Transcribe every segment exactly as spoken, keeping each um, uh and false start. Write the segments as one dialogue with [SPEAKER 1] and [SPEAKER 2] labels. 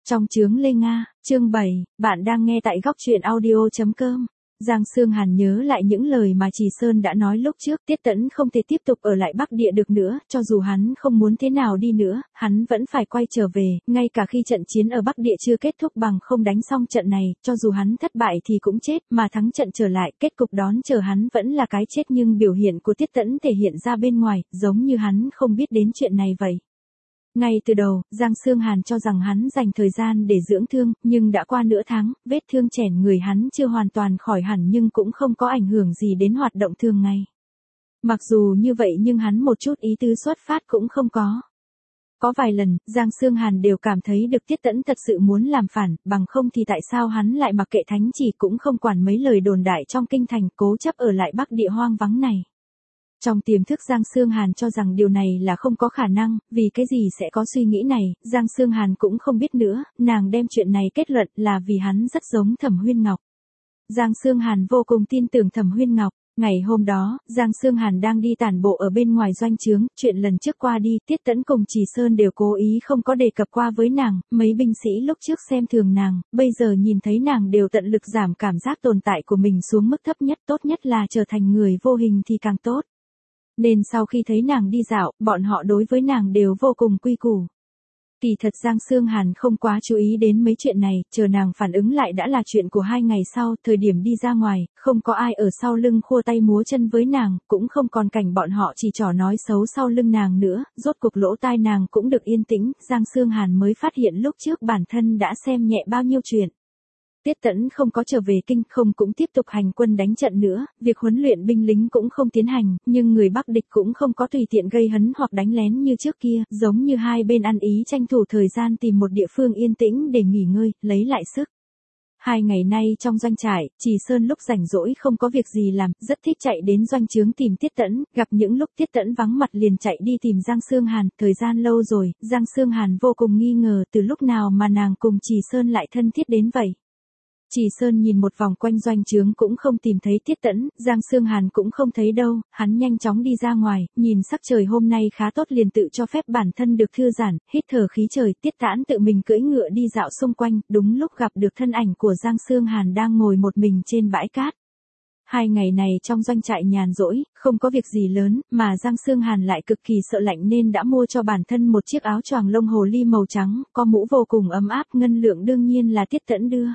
[SPEAKER 1] Trong chướng Lê Nga, chương bảy, bạn đang nghe tại góc truyện audio chấm com. Giang Sương Hàn nhớ lại những lời mà Trì Sơn đã nói lúc trước, Tiết Tẫn không thể tiếp tục ở lại Bắc Địa được nữa, cho dù hắn không muốn thế nào đi nữa, hắn vẫn phải quay trở về, ngay cả khi trận chiến ở Bắc Địa chưa kết thúc bằng không đánh xong trận này, cho dù hắn thất bại thì cũng chết, mà thắng trận trở lại, kết cục đón chờ hắn vẫn là cái chết, nhưng biểu hiện của Tiết Tẫn thể hiện ra bên ngoài, giống như hắn không biết đến chuyện này vậy. Ngay từ đầu, Giang Sương Hàn cho rằng hắn dành thời gian để dưỡng thương, nhưng đã qua nửa tháng, vết thương chèn người hắn chưa hoàn toàn khỏi hẳn nhưng cũng không có ảnh hưởng gì đến hoạt động thường ngày. Mặc dù như vậy nhưng hắn một chút ý tứ xuất phát cũng không có. Có vài lần, Giang Sương Hàn đều cảm thấy được Tiết Tẫn thật sự muốn làm phản, bằng không thì tại sao hắn lại mặc kệ thánh chỉ cũng không quản mấy lời đồn đại trong kinh thành, cố chấp ở lại Bắc Địa hoang vắng này. Trong tiềm thức Giang Sương Hàn cho rằng điều này là không có khả năng, vì cái gì sẽ có suy nghĩ này, Giang Sương Hàn cũng không biết nữa, nàng đem chuyện này kết luận là vì hắn rất giống Thẩm Huyên Ngọc. Giang Sương Hàn vô cùng tin tưởng Thẩm Huyên Ngọc. Ngày hôm đó, Giang Sương Hàn đang đi tản bộ ở bên ngoài doanh trướng, chuyện lần trước qua đi, Tiết Tẫn cùng Trì Sơn đều cố ý không có đề cập qua với nàng, mấy binh sĩ lúc trước xem thường nàng, bây giờ nhìn thấy nàng đều tận lực giảm cảm giác tồn tại của mình xuống mức thấp nhất, tốt nhất là trở thành người vô hình thì càng tốt. Nên sau khi thấy nàng đi dạo, bọn họ đối với nàng đều vô cùng quy củ. Kỳ thật Giang Sương Hàn không quá chú ý đến mấy chuyện này, chờ nàng phản ứng lại đã là chuyện của hai ngày sau, thời điểm đi ra ngoài, không có ai ở sau lưng khua tay múa chân với nàng, cũng không còn cảnh bọn họ chỉ trỏ nói xấu sau lưng nàng nữa, rốt cuộc lỗ tai nàng cũng được yên tĩnh, Giang Sương Hàn mới phát hiện lúc trước bản thân đã xem nhẹ bao nhiêu chuyện. Tiết Tẫn không có trở về kinh, không cũng tiếp tục hành quân đánh trận nữa, việc huấn luyện binh lính cũng không tiến hành, nhưng người Bắc địch cũng không có tùy tiện gây hấn hoặc đánh lén như trước kia, giống như hai bên ăn ý tranh thủ thời gian tìm một địa phương yên tĩnh để nghỉ ngơi, lấy lại sức. Hai ngày nay trong doanh trại, Trì Sơn lúc rảnh rỗi không có việc gì làm, rất thích chạy đến doanh trướng tìm Tiết Tẫn, gặp những lúc Tiết Tẫn vắng mặt liền chạy đi tìm Giang Sương Hàn, thời gian lâu rồi, Giang Sương Hàn vô cùng nghi ngờ từ lúc nào mà nàng cùng Trì Sơn lại thân thiết đến vậy. Trì Sơn nhìn một vòng quanh doanh trướng cũng không tìm thấy Tiết Tẫn, Giang Sương Hàn cũng không thấy đâu, hắn nhanh chóng đi ra ngoài, nhìn sắc trời hôm nay khá tốt liền tự cho phép bản thân được thư giãn, hít thở khí trời, Tiết Tẫn tự mình cưỡi ngựa đi dạo xung quanh, đúng lúc gặp được thân ảnh của Giang Sương Hàn đang ngồi một mình trên bãi cát. Hai ngày này trong doanh trại nhàn rỗi, không có việc gì lớn, mà Giang Sương Hàn lại cực kỳ sợ lạnh nên đã mua cho bản thân một chiếc áo choàng lông hồ ly màu trắng, có mũ vô cùng ấm áp, ngân lượng đương nhiên là Tiết Tẫn đưa.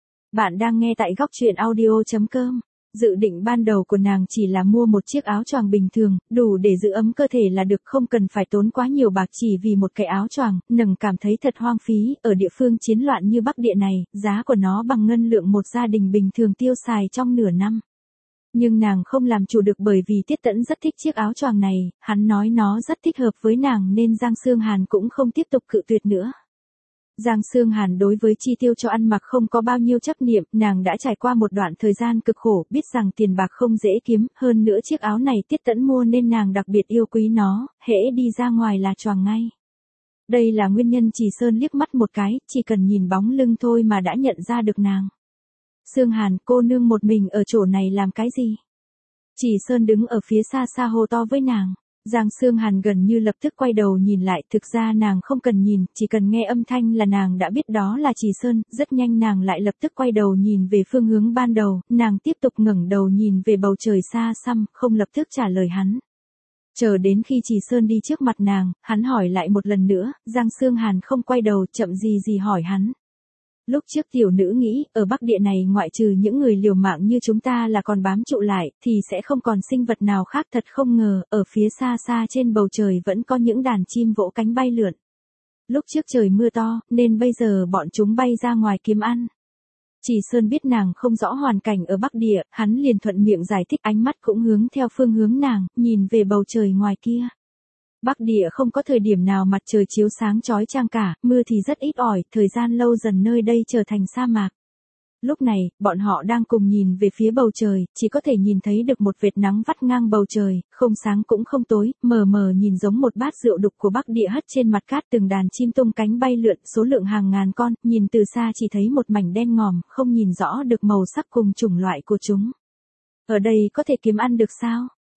[SPEAKER 1] Bạn đang nghe tại góc truyện audio chấm com. Dự định ban đầu của nàng chỉ là mua một chiếc áo choàng bình thường, đủ để giữ ấm cơ thể là được, không cần phải tốn quá nhiều bạc chỉ vì một cái áo choàng, nàng cảm thấy thật hoang phí, ở địa phương chiến loạn như Bắc Địa này, giá của nó bằng ngân lượng một gia đình bình thường tiêu xài trong nửa năm. Nhưng nàng không làm chủ được bởi vì Tiết Tẫn rất thích chiếc áo choàng này, hắn nói nó rất thích hợp với nàng nên Giang Sương Hàn cũng không tiếp tục cự tuyệt nữa. Giang Sương Hàn đối với chi tiêu cho ăn mặc không có bao nhiêu chấp niệm, nàng đã trải qua một đoạn thời gian cực khổ, biết rằng tiền bạc không dễ kiếm, hơn nữa chiếc áo này Tiết Tẫn mua nên nàng đặc biệt yêu quý nó, hễ đi ra ngoài là choàng ngay. Đây là nguyên nhân Trì Sơn liếc mắt một cái, chỉ cần nhìn bóng lưng thôi mà đã nhận ra được nàng. Sương Hàn, cô nương một mình ở chỗ này làm cái gì? Trì Sơn đứng ở phía xa xa hô to với nàng. Giang Sương Hàn gần như lập tức quay đầu nhìn lại, thực ra nàng không cần nhìn, chỉ cần nghe âm thanh là nàng đã biết đó là Trì Sơn, rất nhanh nàng lại lập tức quay đầu nhìn về phương hướng ban đầu, nàng tiếp tục ngẩng đầu nhìn về bầu trời xa xăm, không lập tức trả lời hắn. Chờ đến khi Trì Sơn đi trước mặt nàng, hắn hỏi lại một lần nữa, Giang Sương Hàn không quay đầu, chậm gì gì hỏi hắn. Lúc trước tiểu nữ nghĩ, ở Bắc Địa này ngoại trừ những người liều mạng như chúng ta là còn bám trụ lại, thì sẽ không còn sinh vật nào khác, thật không ngờ, ở phía xa xa trên bầu trời vẫn có những đàn chim vỗ cánh bay lượn. Lúc trước trời mưa to, nên bây giờ bọn chúng bay ra ngoài kiếm ăn. Trì Sơn biết nàng không rõ hoàn cảnh ở Bắc Địa, hắn liền thuận miệng giải thích, ánh mắt cũng hướng theo phương hướng nàng, nhìn về bầu trời ngoài kia. Bắc Địa không có thời điểm nào mặt trời chiếu sáng chói chang cả, mưa thì rất ít ỏi, thời gian lâu dần nơi đây trở thành sa mạc. Lúc này, bọn họ đang cùng nhìn về phía bầu trời, chỉ có thể nhìn thấy được một vệt nắng vắt ngang bầu trời, không sáng cũng không tối, mờ mờ nhìn giống một bát rượu đục của Bắc Địa hất trên mặt cát, từng đàn chim tung cánh bay lượn, số lượng hàng ngàn con, nhìn từ xa chỉ thấy một mảnh đen ngòm, không nhìn rõ được màu sắc cùng chủng loại của chúng. Ở đây có thể kiếm ăn được sao?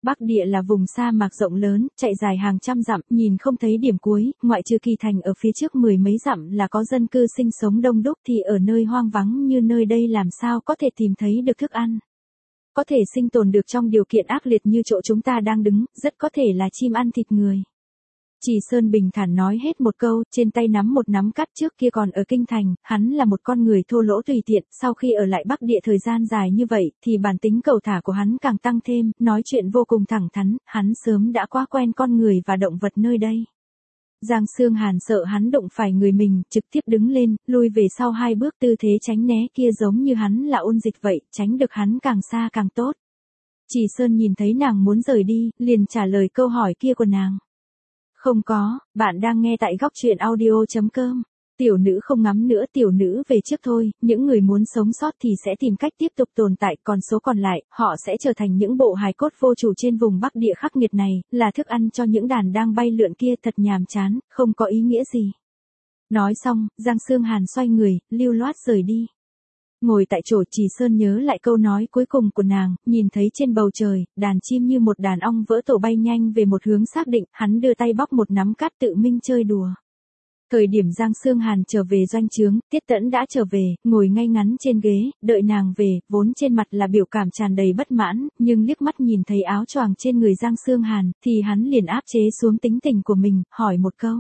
[SPEAKER 1] Bắc Địa là vùng sa mạc rộng lớn, chạy dài hàng trăm dặm, nhìn không thấy điểm cuối, ngoại trừ kỳ thành ở phía trước mười mấy dặm là có dân cư sinh sống đông đúc thì ở nơi hoang vắng như nơi đây làm sao có thể tìm thấy được thức ăn. Có thể sinh tồn được trong điều kiện ác liệt như chỗ chúng ta đang đứng, rất có thể là chim ăn thịt người. Chỉ Sơn bình thản nói hết một câu, trên tay nắm một nắm cát. Trước kia còn ở kinh thành, hắn là một con người thô lỗ tùy tiện, sau khi ở lại Bắc Địa thời gian dài như vậy, thì bản tính cầu thả của hắn càng tăng thêm, nói chuyện vô cùng thẳng thắn, hắn sớm đã quá quen con người và động vật nơi đây. Giang Sương Hàn sợ hắn đụng phải người mình, trực tiếp đứng lên, lui về sau hai bước, tư thế tránh né kia giống như hắn là ôn dịch vậy, tránh được hắn càng xa càng tốt. Chỉ Sơn nhìn thấy nàng muốn rời đi, liền trả lời câu hỏi kia của nàng. Không có, bạn đang nghe tại góc truyện audio chấm com. Tiểu nữ không ngắm nữa, tiểu nữ về trước thôi, những người muốn sống sót thì sẽ tìm cách tiếp tục tồn tại, còn số còn lại, họ sẽ trở thành những bộ hài cốt vô chủ trên vùng Bắc Địa khắc nghiệt này, là thức ăn cho những đàn đang bay lượn kia, thật nhàm chán, không có ý nghĩa gì. Nói xong, Giang Sương Hàn xoay người, lưu loát rời đi. Ngồi tại chỗ, Chỉ Sơn nhớ lại câu nói cuối cùng của nàng, nhìn thấy trên bầu trời, đàn chim như một đàn ong vỡ tổ bay nhanh về một hướng xác định, hắn đưa tay bóc một nắm cát tự minh chơi đùa. Thời điểm Giang Sương Hàn trở về doanh trướng, Tiết Tẫn đã trở về, ngồi ngay ngắn trên ghế, đợi nàng về, vốn trên mặt là biểu cảm tràn đầy bất mãn, nhưng liếc mắt nhìn thấy áo choàng trên người Giang Sương Hàn, thì hắn liền áp chế xuống tính tình của mình, hỏi một câu.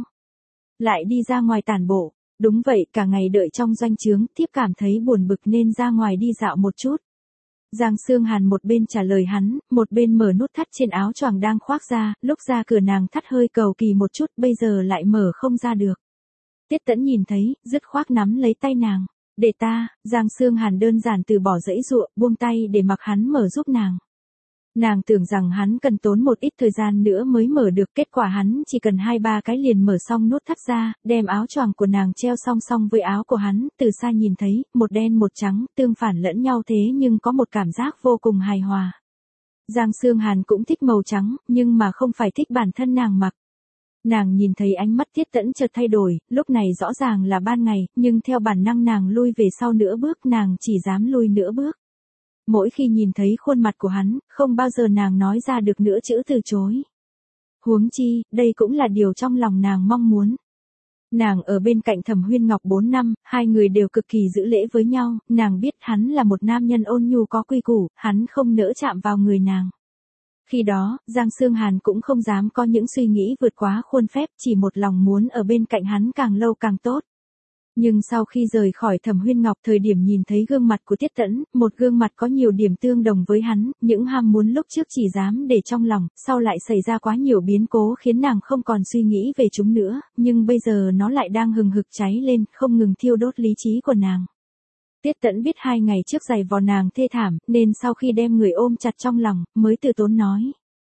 [SPEAKER 1] Lại đi ra ngoài tản bộ. Đúng vậy, cả ngày đợi trong doanh trướng, thiếp cảm thấy buồn bực nên ra ngoài đi dạo một chút. Giang Sương Hàn một bên trả lời hắn, một bên mở nút thắt trên áo choàng đang khoác ra, lúc ra cửa nàng thắt hơi cầu kỳ một chút, bây giờ lại mở không ra được. Tiết Tẫn nhìn thấy, dứt khoát nắm lấy tay nàng. Để ta, Giang Sương Hàn đơn giản từ bỏ dãy dụa, buông tay để mặc hắn mở giúp nàng. Nàng tưởng rằng hắn cần tốn một ít thời gian nữa mới mở được, kết quả hắn chỉ cần hai ba cái liền mở xong nút thắt ra, đem áo choàng của nàng treo song song với áo của hắn, từ xa nhìn thấy, một đen một trắng, tương phản lẫn nhau thế nhưng có một cảm giác vô cùng hài hòa. Giang Sương Hàn cũng thích màu trắng, nhưng mà không phải thích bản thân nàng mặc. Nàng nhìn thấy ánh mắt Tiết Tẫn chợt thay đổi, lúc này rõ ràng là ban ngày, nhưng theo bản năng nàng lui về sau nửa bước, nàng chỉ dám lui nửa bước. Mỗi khi nhìn thấy khuôn mặt của hắn, không bao giờ nàng nói ra được nữa chữ từ chối. Huống chi, đây cũng là điều trong lòng nàng mong muốn. Nàng ở bên cạnh Thẩm Huyên Ngọc bốn năm, hai người đều cực kỳ giữ lễ với nhau, nàng biết hắn là một nam nhân ôn nhu có quy củ, hắn không nỡ chạm vào người nàng. Khi đó, Giang Sương Hàn cũng không dám có những suy nghĩ vượt quá khuôn phép, chỉ một lòng muốn ở bên cạnh hắn càng lâu càng tốt. Nhưng sau khi rời khỏi Thẩm Huyên Ngọc, thời điểm nhìn thấy gương mặt của Tiết Tẫn, một gương mặt có nhiều điểm tương đồng với hắn, những ham muốn lúc trước chỉ dám để trong lòng, sau lại xảy ra quá nhiều biến cố khiến nàng không còn suy nghĩ về chúng nữa, nhưng bây giờ nó lại đang hừng hực cháy lên, không ngừng thiêu đốt lý trí của nàng. Tiết Tẫn biết hai ngày trước giày vò nàng thê thảm, nên sau khi đem người ôm chặt trong lòng, mới từ tốn nói.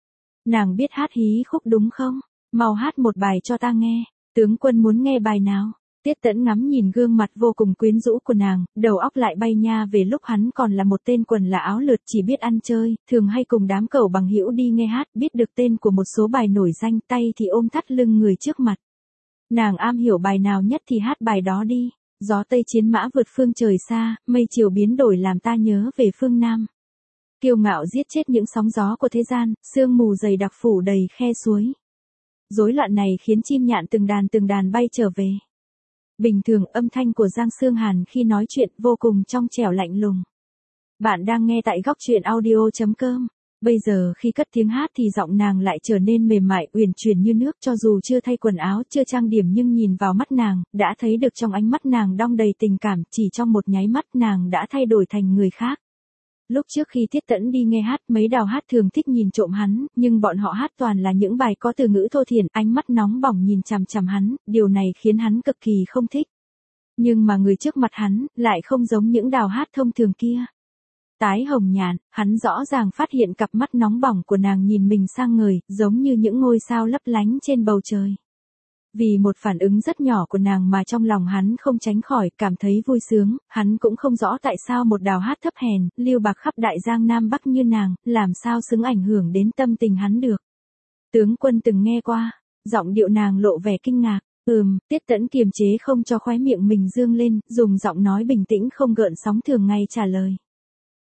[SPEAKER 1] Nàng biết hát hí khúc đúng không? Mau hát một bài cho ta nghe. Tướng quân muốn nghe bài nào? Tiết Tẫn ngắm nhìn gương mặt vô cùng quyến rũ của nàng, đầu óc lại bay nha về lúc hắn còn là một tên quần là áo lượt chỉ biết ăn chơi, thường hay cùng đám cẩu bằng hữu đi nghe hát, biết được tên của một số bài nổi danh, tay thì ôm thắt lưng người trước mặt. Nàng am hiểu bài nào nhất thì hát bài đó đi. Gió tây chiến mã vượt phương trời xa, mây chiều biến đổi làm ta nhớ về phương Nam. Kiêu ngạo giết chết những sóng gió của thế gian, sương mù dày đặc phủ đầy khe suối. Rối loạn này khiến chim nhạn từng đàn từng đàn bay trở về. Bình thường âm thanh của Giang Sương Hàn khi nói chuyện vô cùng trong trẻo lạnh lùng. Bạn đang nghe tại góc truyện audio chấm com. Bây giờ khi cất tiếng hát thì giọng nàng lại trở nên mềm mại, uyển chuyển như nước, cho dù chưa thay quần áo, chưa trang điểm nhưng nhìn vào mắt nàng, đã thấy được trong ánh mắt nàng đong đầy tình cảm, chỉ trong một nháy mắt nàng đã thay đổi thành người khác. Lúc trước khi Tiết Tẫn đi nghe hát, mấy đào hát thường thích nhìn trộm hắn, nhưng bọn họ hát toàn là những bài có từ ngữ thô thiển, ánh mắt nóng bỏng nhìn chằm chằm hắn, điều này khiến hắn cực kỳ không thích. Nhưng mà người trước mặt hắn, lại không giống những đào hát thông thường kia. Tái hồng nhàn, hắn rõ ràng phát hiện cặp mắt nóng bỏng của nàng nhìn mình sang người, giống như những ngôi sao lấp lánh trên bầu trời. Vì một phản ứng rất nhỏ của nàng mà trong lòng hắn không tránh khỏi cảm thấy vui sướng, hắn cũng không rõ tại sao một đào hát thấp hèn, lưu bạc khắp đại giang Nam Bắc như nàng, làm sao xứng ảnh hưởng đến tâm tình hắn được. Tướng quân từng nghe qua, giọng điệu nàng lộ vẻ kinh ngạc, ừm, Tiết Tẫn kiềm chế không cho khóe miệng mình dương lên, dùng giọng nói bình tĩnh không gợn sóng thường ngày trả lời.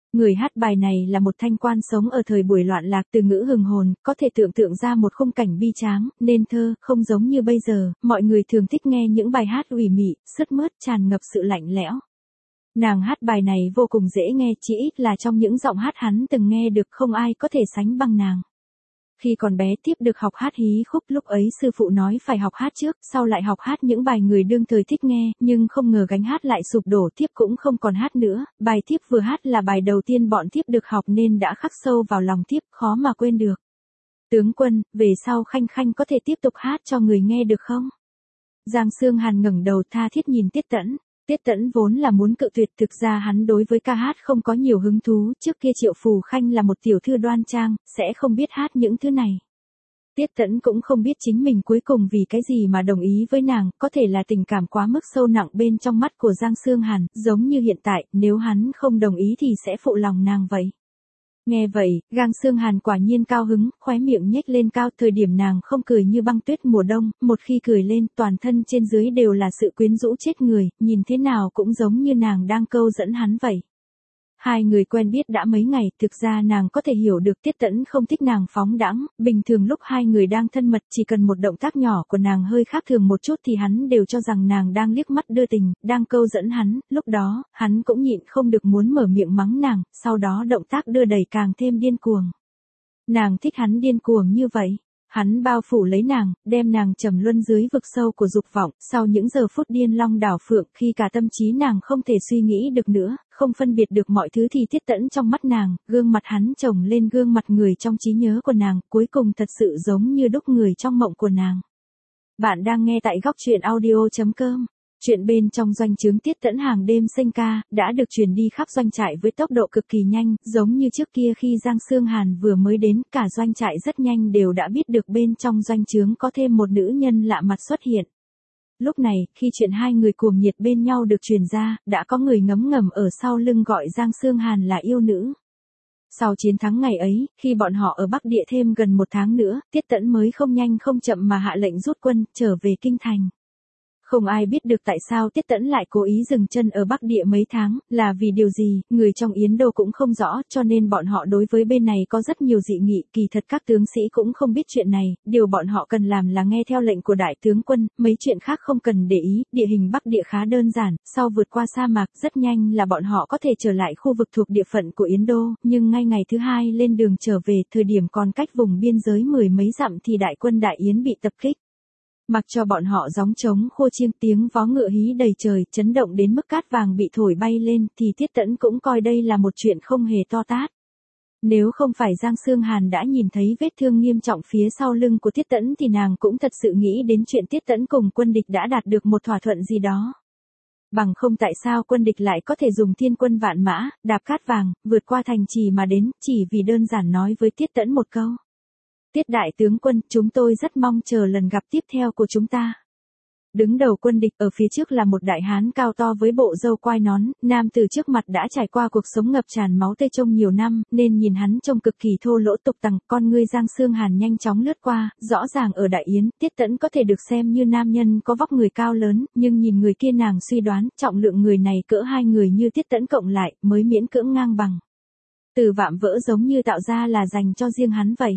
[SPEAKER 1] Người hát bài này là một thanh quan sống ở thời buổi loạn lạc, từ ngữ hừng hồn, có thể tưởng tượng ra một khung cảnh bi tráng, nên thơ, không giống như bây giờ, mọi người thường thích nghe những bài hát ủy mị, sướt mướt, tràn ngập sự lạnh lẽo. Nàng hát bài này vô cùng dễ nghe, chỉ ít là trong những giọng hát hắn từng nghe được không ai có thể sánh bằng nàng. Khi còn bé Tiếp được học hát hí khúc, lúc ấy sư phụ nói phải học hát trước, sau lại học hát những bài người đương thời thích nghe, nhưng không ngờ gánh hát lại sụp đổ, Tiếp cũng không còn hát nữa, bài Tiếp vừa hát là bài đầu tiên bọn Tiếp được học nên đã khắc sâu vào lòng Tiếp, khó mà quên được. Tướng quân, về sau Khanh Khanh có thể tiếp tục hát cho người nghe được không? Giang Sương Hàn ngẩng đầu tha thiết nhìn Tiết Tẫn. Tiết Tẫn vốn là muốn cự tuyệt, thực ra hắn đối với ca hát không có nhiều hứng thú, trước kia Triệu Phù Khanh là một tiểu thư đoan trang, sẽ không biết hát những thứ này. Tiết Tẫn cũng không biết chính mình cuối cùng vì cái gì mà đồng ý với nàng, có thể là tình cảm quá mức sâu nặng bên trong mắt của Giang Sương Hàn, giống như hiện tại, nếu hắn không đồng ý thì sẽ phụ lòng nàng vậy. Nghe vậy, Giang Sương Hàn quả nhiên cao hứng, khóe miệng nhếch lên cao, thời điểm nàng không cười như băng tuyết mùa đông, một khi cười lên, toàn thân trên dưới đều là sự quyến rũ chết người, nhìn thế nào cũng giống như nàng đang câu dẫn hắn vậy. Hai người quen biết đã mấy ngày, thực ra nàng có thể hiểu được Tiết Tẫn không thích nàng phóng đãng, bình thường lúc hai người đang thân mật chỉ cần một động tác nhỏ của nàng hơi khác thường một chút thì hắn đều cho rằng nàng đang liếc mắt đưa tình, đang câu dẫn hắn, lúc đó, hắn cũng nhịn không được muốn mở miệng mắng nàng, sau đó động tác đưa đẩy càng thêm điên cuồng. Nàng thích hắn điên cuồng như vậy. Hắn bao phủ lấy nàng, đem nàng trầm luân dưới vực sâu của dục vọng, sau những giờ phút điên long đảo phượng, khi cả tâm trí nàng không thể suy nghĩ được nữa, không phân biệt được mọi thứ thì Tiết Tẫn trong mắt nàng, gương mặt hắn chồng lên gương mặt người trong trí nhớ của nàng, cuối cùng thật sự giống như đúc người trong mộng của nàng. Bạn đang nghe tại góc truyện audio chấm com. Chuyện bên trong doanh trướng Tiết Tẫn hàng đêm sinh ca, đã được truyền đi khắp doanh trại với tốc độ cực kỳ nhanh, giống như trước kia khi Giang Sương Hàn vừa mới đến, cả doanh trại rất nhanh đều đã biết được bên trong doanh trướng có thêm một nữ nhân lạ mặt xuất hiện. Lúc này, khi chuyện hai người cuồng nhiệt bên nhau được truyền ra, đã có người ngấm ngầm ở sau lưng gọi Giang Sương Hàn là yêu nữ. Sau chiến thắng ngày ấy, khi bọn họ ở Bắc Địa thêm gần một tháng nữa, Tiết Tẫn mới không nhanh không chậm mà hạ lệnh rút quân, trở về kinh thành. Không ai biết được tại sao Tiết Tẫn lại cố ý dừng chân ở Bắc Địa mấy tháng, là vì điều gì, người trong Yến Đô cũng không rõ, cho nên bọn họ đối với bên này có rất nhiều dị nghị, kỳ thật các tướng sĩ cũng không biết chuyện này, điều bọn họ cần làm là nghe theo lệnh của đại tướng quân, mấy chuyện khác không cần để ý, địa hình Bắc Địa khá đơn giản, sau vượt qua sa mạc, rất nhanh là bọn họ có thể trở lại khu vực thuộc địa phận của Yến Đô, nhưng ngay ngày thứ hai lên đường trở về, thời điểm còn cách vùng biên giới mười mấy dặm thì đại quân Đại Yến bị tập kích. Mặc cho bọn họ gióng trống khua chiêng, tiếng vó ngựa hí đầy trời, chấn động đến mức cát vàng bị thổi bay lên, thì Tiết Tẫn cũng coi đây là một chuyện không hề to tát. Nếu không phải Giang Sương Hàn đã nhìn thấy vết thương nghiêm trọng phía sau lưng của Tiết Tẫn thì nàng cũng thật sự nghĩ đến chuyện Tiết Tẫn cùng quân địch đã đạt được một thỏa thuận gì đó. Bằng không tại sao quân địch lại có thể dùng thiên quân vạn mã, đạp cát vàng, vượt qua thành trì mà đến, chỉ vì đơn giản nói với Tiết Tẫn một câu. Tiết đại tướng quân, chúng tôi rất mong chờ lần gặp tiếp theo của chúng ta. Đứng đầu quân địch ở phía trước là một đại hán cao to với bộ râu quai nón, nam từ trước mặt đã trải qua cuộc sống ngập tràn máu tươi trong nhiều năm, nên nhìn hắn trông cực kỳ thô lỗ tục tằng, con ngươi Giang Sương Hàn nhanh chóng lướt qua, rõ ràng ở Đại Yến, Tiết Tẫn có thể được xem như nam nhân có vóc người cao lớn, nhưng nhìn người kia nàng suy đoán, trọng lượng người này cỡ hai người như Tiết Tẫn cộng lại, mới miễn cưỡng ngang bằng. Từ vạm vỡ giống như tạo ra là dành cho riêng hắn vậy.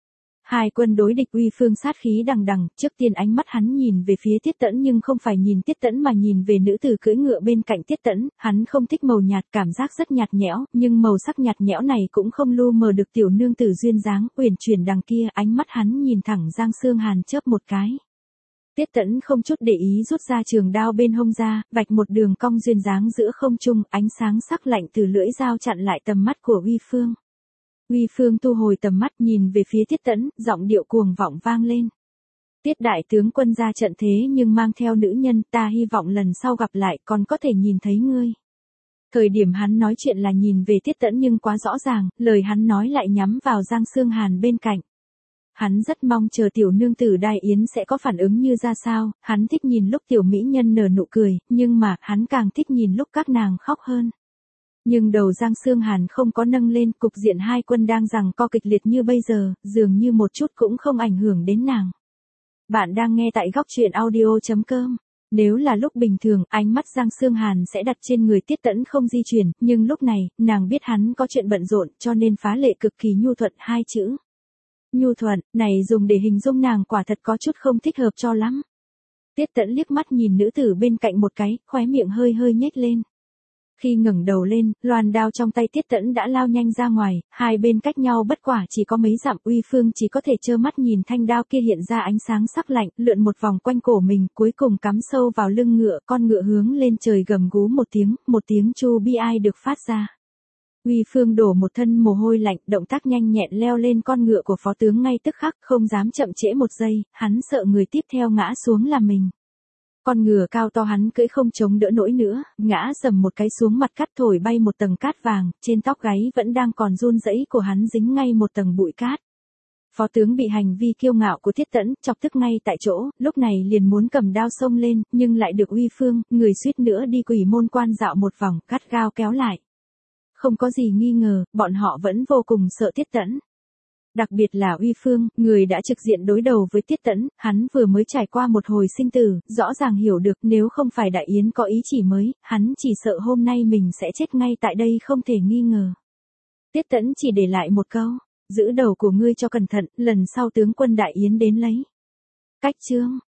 [SPEAKER 1] Hai quân đối địch uy phương sát khí đằng đằng, trước tiên ánh mắt hắn nhìn về phía Tiết Tẫn nhưng không phải nhìn Tiết Tẫn mà nhìn về nữ tử cưỡi ngựa bên cạnh Tiết Tẫn, hắn không thích màu nhạt, cảm giác rất nhạt nhẽo, nhưng màu sắc nhạt nhẽo này cũng không lu mờ được tiểu nương tử duyên dáng, uyển chuyển đằng kia, ánh mắt hắn nhìn thẳng Giang Sương Hàn chớp một cái. Tiết Tẫn không chút để ý rút ra trường đao bên hông ra, vạch một đường cong duyên dáng giữa không trung, ánh sáng sắc lạnh từ lưỡi dao chặn lại tầm mắt của Uy Phương. Uy Phương thu hồi tầm mắt nhìn về phía Tiết Tẫn, giọng điệu cuồng vọng vang lên. Tiết đại tướng quân ra trận thế nhưng mang theo nữ nhân, ta hy vọng lần sau gặp lại còn có thể nhìn thấy ngươi. Thời điểm hắn nói chuyện là nhìn về Tiết Tẫn nhưng quá rõ ràng, lời hắn nói lại nhắm vào Giang Sương Hàn bên cạnh. Hắn rất mong chờ tiểu nương tử Đại Yến sẽ có phản ứng như ra sao, hắn thích nhìn lúc tiểu mỹ nhân nở nụ cười, nhưng mà hắn càng thích nhìn lúc các nàng khóc hơn. Nhưng đầu Giang Sương Hàn không có nâng lên, cục diện hai quân đang giằng co kịch liệt như bây giờ, dường như một chút cũng không ảnh hưởng đến nàng. Bạn đang nghe tại góc truyện audio chấm com. Nếu là lúc bình thường, ánh mắt Giang Sương Hàn sẽ đặt trên người Tiết Tẫn không di chuyển, nhưng lúc này, nàng biết hắn có chuyện bận rộn, cho nên phá lệ cực kỳ nhu thuận hai chữ. Nhu thuận, này dùng để hình dung nàng quả thật có chút không thích hợp cho lắm. Tiết Tẫn liếc mắt nhìn nữ tử bên cạnh một cái, khóe miệng hơi hơi nhếch lên. Khi ngẩng đầu lên, loan đao trong tay Tiết Tẫn đã lao nhanh ra ngoài, hai bên cách nhau bất quả chỉ có mấy dặm, Uy Phương chỉ có thể trơ mắt nhìn thanh đao kia hiện ra ánh sáng sắc lạnh, lượn một vòng quanh cổ mình, cuối cùng cắm sâu vào lưng ngựa, con ngựa hướng lên trời gầm gú một tiếng, một tiếng chu bi ai được phát ra. Uy Phương đổ một thân mồ hôi lạnh, động tác nhanh nhẹn leo lên con ngựa của phó tướng ngay tức khắc, không dám chậm trễ một giây, hắn sợ người tiếp theo ngã xuống là mình. Con ngựa cao to hắn cưỡi không chống đỡ nổi nữa, ngã sầm một cái xuống mặt cát thổi bay một tầng cát vàng, trên tóc gáy vẫn đang còn run rẩy của hắn dính ngay một tầng bụi cát. Phó tướng bị hành vi kiêu ngạo của Tiết Tẫn chọc tức ngay tại chỗ, lúc này liền muốn cầm đao xông lên, nhưng lại được Uy Phương, người suýt nữa đi Quỷ Môn Quan dạo một vòng, gắt gao kéo lại. Không có gì nghi ngờ, bọn họ vẫn vô cùng sợ Tiết Tẫn. Đặc biệt là Uy Phương, người đã trực diện đối đầu với Tiết Tẫn, hắn vừa mới trải qua một hồi sinh tử, rõ ràng hiểu được nếu không phải Đại Yến có ý chỉ mới, hắn chỉ sợ hôm nay mình sẽ chết ngay tại đây không thể nghi ngờ. Tiết Tẫn chỉ để lại một câu, giữ đầu của ngươi cho cẩn thận, lần sau tướng quân Đại Yến đến lấy. Cách chương.